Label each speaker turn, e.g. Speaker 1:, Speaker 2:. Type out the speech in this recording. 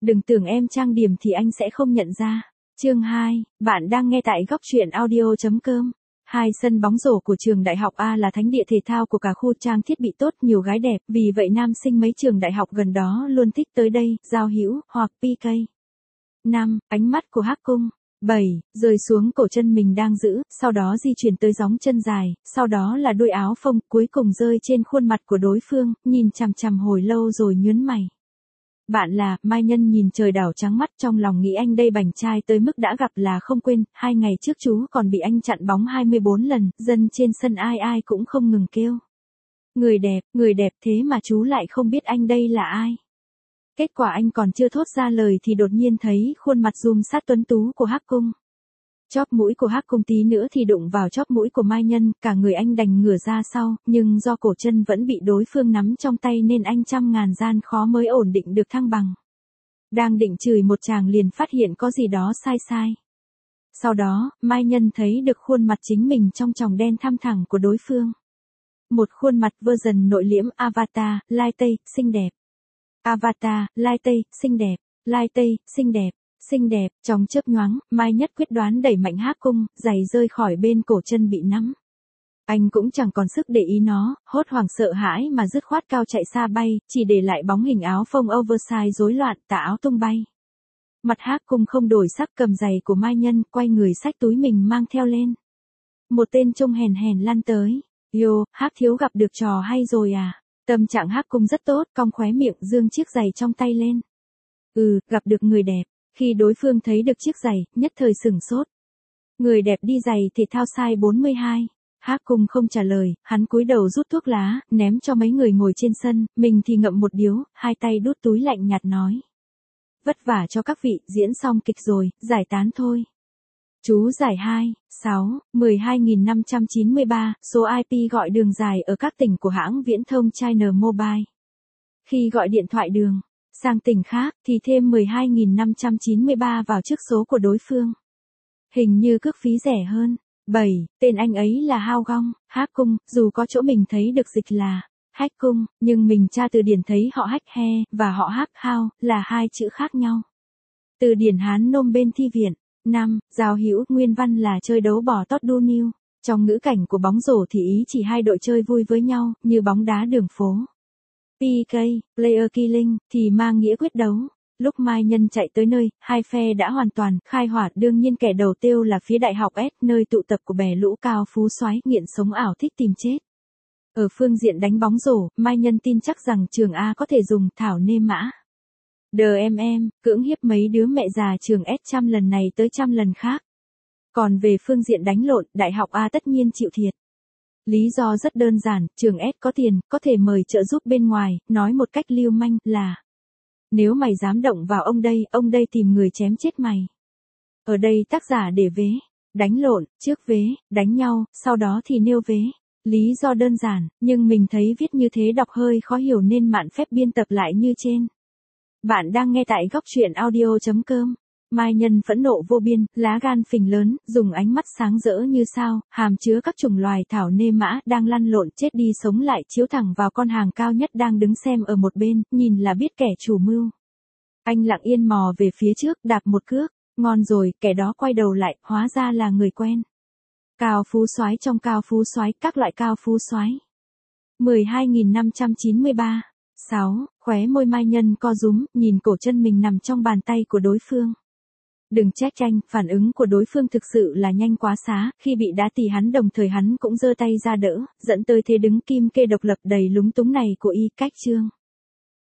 Speaker 1: Đừng tưởng em trang điểm thì anh sẽ không nhận ra. Chương 2, bạn đang nghe tại góc truyện audio.com. Hai sân bóng rổ của trường đại học A là thánh địa thể thao của cả khu, trang thiết bị tốt, nhiều gái đẹp, vì vậy nam sinh mấy trường đại học gần đó luôn thích tới đây, giao hữu, hoặc PK. 5. Ánh mắt của Hắc Cung. 7. Rơi xuống cổ chân mình đang giữ, sau đó di chuyển tới gióng chân dài, sau đó là đuôi áo phông, cuối cùng rơi trên khuôn mặt của đối phương, nhìn chằm chằm hồi lâu rồi nhướng mày. Bạn là, Mai Nhân nhìn trời đảo trắng mắt, trong lòng nghĩ anh đây bảnh trai tới mức đã gặp là không quên, 2 ngày trước chú còn bị anh chặn bóng 24 lần, dân trên sân ai ai cũng không ngừng kêu. Người đẹp thế mà chú lại không biết anh đây là ai. Kết quả anh còn chưa thốt ra lời thì đột nhiên thấy khuôn mặt zoom sát tuấn tú của Hắc Cung. Chóp mũi của Hắc Cung tí nữa thì đụng vào chóp mũi của Mai Nhân, cả người anh đành ngửa ra sau, nhưng do cổ chân vẫn bị đối phương nắm trong tay nên anh trăm ngàn gian khó mới ổn định được thăng bằng. Đang định chửi một tràng liền phát hiện có gì đó sai. Sau đó, Mai Nhân thấy được khuôn mặt chính mình trong tròng đen thăm thẳng của đối phương. Một khuôn mặt version nội liễm avatar, lai tây, xinh đẹp. Avatar, lai tây, xinh đẹp. Lai tây, xinh đẹp. Xinh đẹp, trong chớp nhoáng, Mai Nhất quyết đoán đẩy mạnh Hắc Cung, giày rơi khỏi bên cổ chân bị nắm. Anh cũng chẳng còn sức để ý nó, hốt hoảng sợ hãi mà dứt khoát cao chạy xa bay, chỉ để lại bóng hình áo phông oversize rối loạn, tà áo tung bay. Mặt Hắc Cung không đổi sắc, cầm giày của Mai Nhân, quay người xách túi mình mang theo lên. Một tên trông hèn hèn lăn tới. Yo, Hắc thiếu gặp được trò hay rồi à? Tâm trạng Hắc Cung rất tốt, cong khóe miệng giương chiếc giày trong tay lên. Gặp được người đẹp. Khi đối phương thấy được chiếc giày, nhất thời sửng sốt. Người đẹp đi giày thể thao size 42. Hắc Cung không trả lời, hắn cúi đầu rút thuốc lá, ném cho mấy người ngồi trên sân, mình thì ngậm một điếu, hai tay đút túi lạnh nhạt nói. Vất vả cho các vị, diễn xong kịch rồi, giải tán thôi. Chú giải 2, 6, 12.593, số IP gọi đường dài ở các tỉnh của hãng viễn thông China Mobile. Khi gọi điện thoại đường sang tỉnh khác thì thêm 12.593 vào trước số của đối phương. Hình như cước phí rẻ hơn. 7. Tên anh ấy là Hao Gong, Hắc Cung, dù có chỗ mình thấy được dịch là Hách Cung, nhưng mình tra từ điển thấy họ Hách He và họ Hắc Hao là hai chữ khác nhau. Từ điển Hán Nôm bên thi viện. 5. Giao hữu, nguyên văn là chơi đấu bỏ tót đu niu. Trong ngữ cảnh của bóng rổ thì ý chỉ hai đội chơi vui với nhau, như bóng đá đường phố. PK, Player Killing, thì mang nghĩa quyết đấu. Lúc Mai Nhân chạy tới nơi, hai phe đã hoàn toàn khai hỏa, đương nhiên kẻ đầu tiêu là phía đại học S, nơi tụ tập của bè lũ cao phú soái nghiện sống ảo thích tìm chết. Ở phương diện đánh bóng rổ, Mai Nhân tin chắc rằng trường A có thể dùng thảo nê mã. Cưỡng hiếp mấy đứa mẹ già trường S trăm lần này tới trăm lần khác. Còn về phương diện đánh lộn, đại học A tất nhiên chịu thiệt. Lý do rất đơn giản, trường S có tiền, có thể mời trợ giúp bên ngoài, nói một cách lưu manh là nếu mày dám động vào ông đây tìm người chém chết mày. Ở đây tác giả để vế, đánh lộn, trước vế, đánh nhau, sau đó thì nêu vế. Lý do đơn giản, nhưng mình thấy viết như thế đọc hơi khó hiểu nên mạn phép biên tập lại như trên. Bạn đang nghe tại góc truyện audio.com. Mai Nhân phẫn nộ vô biên, lá gan phình lớn, dùng ánh mắt sáng rỡ như sao, hàm chứa các chủng loài thảo nê mã đang lăn lộn chết đi sống lại chiếu thẳng vào con hàng cao nhất đang đứng xem ở một bên, nhìn là biết kẻ chủ mưu. Anh lặng yên mò về phía trước, đạp một cước, ngon rồi, kẻ đó quay đầu lại, hóa ra là người quen. Cao phú soái trong cao phú soái, các loại cao phú soái. 12.593. 6. Khóe môi Mai Nhân co rúm, nhìn cổ chân mình nằm trong bàn tay của đối phương. Đừng trách anh, phản ứng của đối phương thực sự là nhanh quá xá, khi bị đá thì hắn đồng thời hắn cũng giơ tay ra đỡ, dẫn tới thế đứng kim kê độc lập đầy lúng túng này của y cách chương.